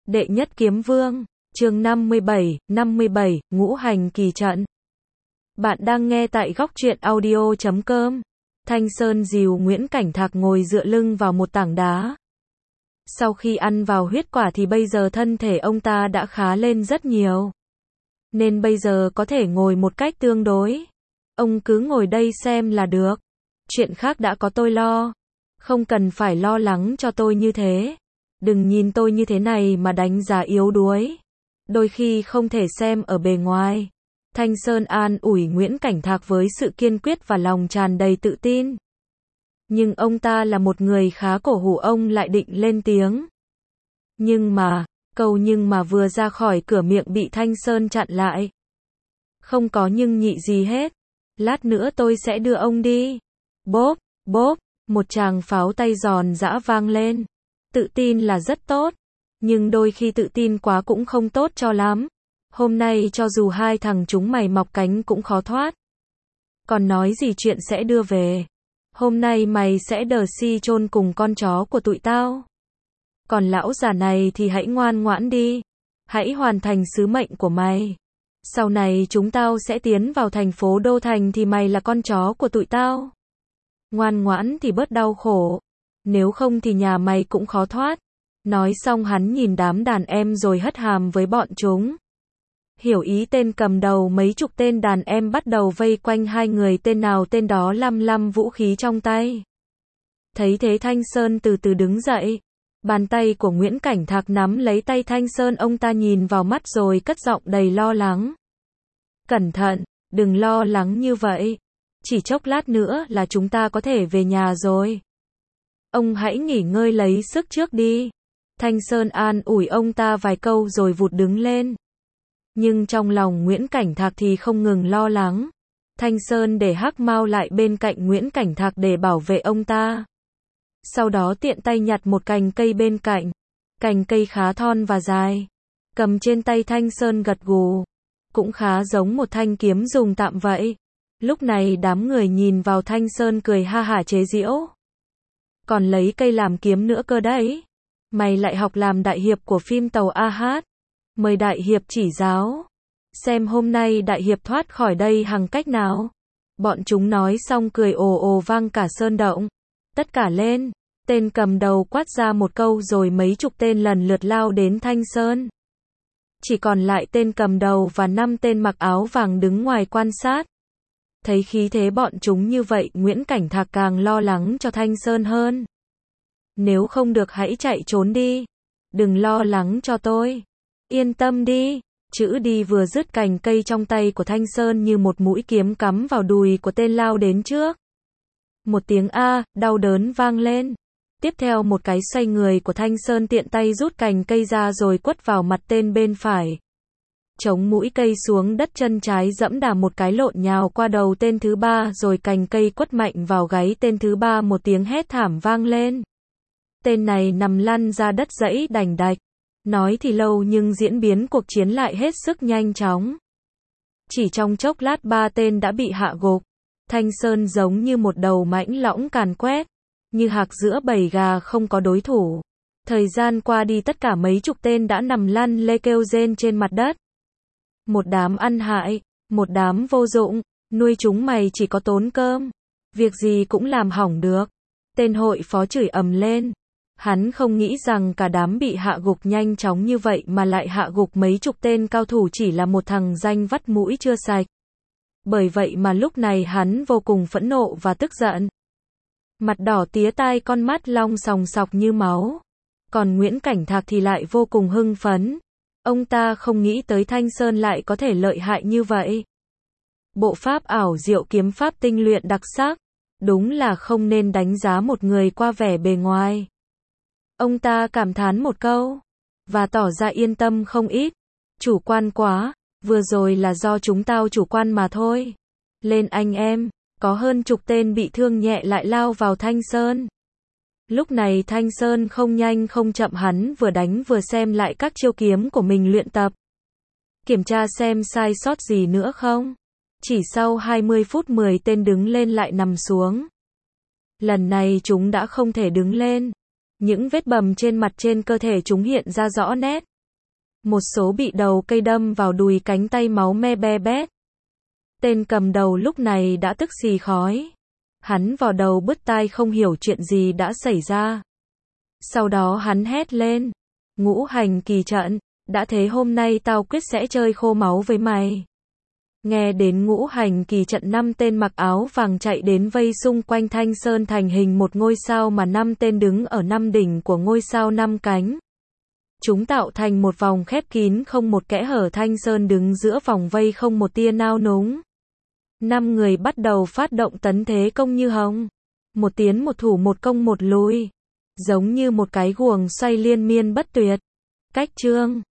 Đệ nhất kiếm vương, chương 57, ngũ hành kỳ trận. Bạn đang nghe tại góc truyện audio.com. Thanh Sơn dìu Nguyễn Cảnh Thạc ngồi dựa lưng vào một tảng đá. Sau khi ăn vào huyết quả thì bây giờ thân thể ông ta đã khá lên rất nhiều. Nên bây giờ có thể ngồi một cách tương đối. Ông cứ ngồi đây xem là được. Chuyện khác đã có tôi lo. Không cần phải lo lắng cho tôi như thế. Đừng nhìn tôi như thế này mà đánh giá yếu đuối. Đôi khi không thể xem ở bề ngoài. Thanh Sơn an ủi Nguyễn Cảnh Thạc với sự kiên quyết và lòng tràn đầy tự tin. Nhưng ông ta là một người khá cổ hủ, ông lại định lên tiếng. Câu nhưng mà vừa ra khỏi cửa miệng bị Thanh Sơn chặn lại. Không có nhưng nhị gì hết. Lát nữa tôi sẽ đưa ông đi. Bốp, bốp, một tràng pháo tay giòn giã vang lên. Tự tin là rất tốt, nhưng đôi khi tự tin quá cũng không tốt cho lắm. Hôm nay cho dù hai thằng chúng mày mọc cánh cũng khó thoát. Còn nói gì chuyện sẽ đưa về. Hôm nay mày sẽ đờ si chôn cùng con chó của tụi tao. Còn lão già này thì hãy ngoan ngoãn đi. Hãy hoàn thành sứ mệnh của mày. Sau này chúng tao sẽ tiến vào thành phố Đô Thành thì mày là con chó của tụi tao. Ngoan ngoãn thì bớt đau khổ. Nếu không thì nhà mày cũng khó thoát. Nói xong hắn nhìn đám đàn em rồi hất hàm với bọn chúng. Hiểu ý tên cầm đầu, mấy chục tên đàn em bắt đầu vây quanh hai người, tên nào tên đó lăm vũ khí trong tay. Thấy thế Thanh Sơn từ từ đứng dậy. Bàn tay của Nguyễn Cảnh Thạc nắm lấy tay Thanh Sơn, ông ta nhìn vào mắt rồi cất giọng đầy lo lắng. Cẩn thận, đừng lo lắng như vậy. Chỉ chốc lát nữa là chúng ta có thể về nhà rồi. Ông hãy nghỉ ngơi lấy sức trước đi. Thanh Sơn an ủi ông ta vài câu rồi vụt đứng lên. Nhưng trong lòng Nguyễn Cảnh Thạc thì không ngừng lo lắng. Thanh Sơn để Hắc Mao lại bên cạnh Nguyễn Cảnh Thạc để bảo vệ ông ta. Sau đó tiện tay nhặt một cành cây bên cạnh. Cành cây khá thon và dài. Cầm trên tay Thanh Sơn gật gù. Cũng khá giống một thanh kiếm dùng tạm vậy. Lúc này đám người nhìn vào Thanh Sơn cười ha hả chế giễu. Còn lấy cây làm kiếm nữa cơ đấy. Mày lại học làm đại hiệp của phim Tàu A-hát. Mời đại hiệp chỉ giáo. Xem hôm nay đại hiệp thoát khỏi đây bằng cách nào. Bọn chúng nói xong cười ồ ồ vang cả sơn động. Tất cả lên. Tên cầm đầu quát ra một câu rồi mấy chục tên lần lượt lao đến Thanh Sơn. Chỉ còn lại tên cầm đầu và 5 tên mặc áo vàng đứng ngoài quan sát. Thấy khí thế bọn chúng như vậy, Nguyễn Cảnh Thạc càng lo lắng cho Thanh Sơn hơn. Nếu không được hãy chạy trốn đi. Đừng lo lắng cho tôi. Yên tâm đi. Chữ đi vừa dứt, cành cây trong tay của Thanh Sơn như một mũi kiếm cắm vào đùi của tên lao đến trước. Một tiếng a đau đớn vang lên. Tiếp theo một cái xoay người của Thanh Sơn, tiện tay rút cành cây ra rồi quất vào mặt tên bên phải. Chống mũi cây xuống đất, chân trái dẫm đạp một cái lộn nhào qua đầu tên thứ ba, rồi cành cây quất mạnh vào gáy tên thứ ba, một tiếng hét thảm vang lên. Tên này nằm lăn ra đất dãy đành đạch. Nói thì lâu nhưng diễn biến cuộc chiến lại hết sức nhanh chóng. Chỉ trong chốc lát 3 tên đã bị hạ gục. Thanh Sơn giống như một đầu mãnh lõng càn quét, như hạc giữa bầy gà không có đối thủ. Thời gian qua đi tất cả mấy chục tên đã nằm lăn lê kêu rên trên mặt đất. Một đám ăn hại, một đám vô dụng, nuôi chúng mày chỉ có tốn cơm. Việc gì cũng làm hỏng được. Tên hội phó chửi ầm lên. Hắn không nghĩ rằng cả đám bị hạ gục nhanh chóng như vậy mà lại hạ gục mấy chục tên cao thủ chỉ là một thằng danh vắt mũi chưa sạch. Bởi vậy mà lúc này hắn vô cùng phẫn nộ và tức giận. Mặt đỏ tía tai, con mắt long sòng sọc như máu. Còn Nguyễn Cảnh Thạc thì lại vô cùng hưng phấn. Ông ta không nghĩ tới Thanh Sơn lại có thể lợi hại như vậy. Bộ pháp ảo diệu, kiếm pháp tinh luyện đặc sắc. Đúng là không nên đánh giá một người qua vẻ bề ngoài. Ông ta cảm thán một câu. Và tỏ ra yên tâm không ít. Chủ quan quá. Vừa rồi là do chúng tao chủ quan mà thôi. Lên anh em. Có hơn chục tên bị thương nhẹ lại lao vào Thanh Sơn. Lúc này Thanh Sơn không nhanh không chậm, hắn vừa đánh vừa xem lại các chiêu kiếm của mình luyện tập. Kiểm tra xem sai sót gì nữa không. Chỉ sau 20 phút 10 tên đứng lên lại nằm xuống. Lần này chúng đã không thể đứng lên. Những vết bầm trên mặt trên cơ thể chúng hiện ra rõ nét. Một số bị đầu cây đâm vào đùi cánh tay máu me be bét. Tên cầm đầu lúc này đã tức xì khói. Hắn vò đầu bứt tai không hiểu chuyện gì đã xảy ra. Sau đó hắn hét lên. Ngũ hành kỳ trận, đã thế hôm nay tao quyết sẽ chơi khô máu với mày. Nghe đến ngũ hành kỳ trận, 5 tên mặc áo vàng chạy đến vây xung quanh Thanh Sơn thành hình một ngôi sao mà 5 tên đứng ở 5 đỉnh của ngôi sao 5 cánh. Chúng tạo thành một vòng khép kín không một kẽ hở, Thanh Sơn đứng giữa vòng vây không một tia nao núng. 5 người bắt đầu phát động tấn thế công như hồng. Một tiến một thủ, một công một lùi. Giống như một cái guồng xoay liên miên bất tuyệt. Cách chương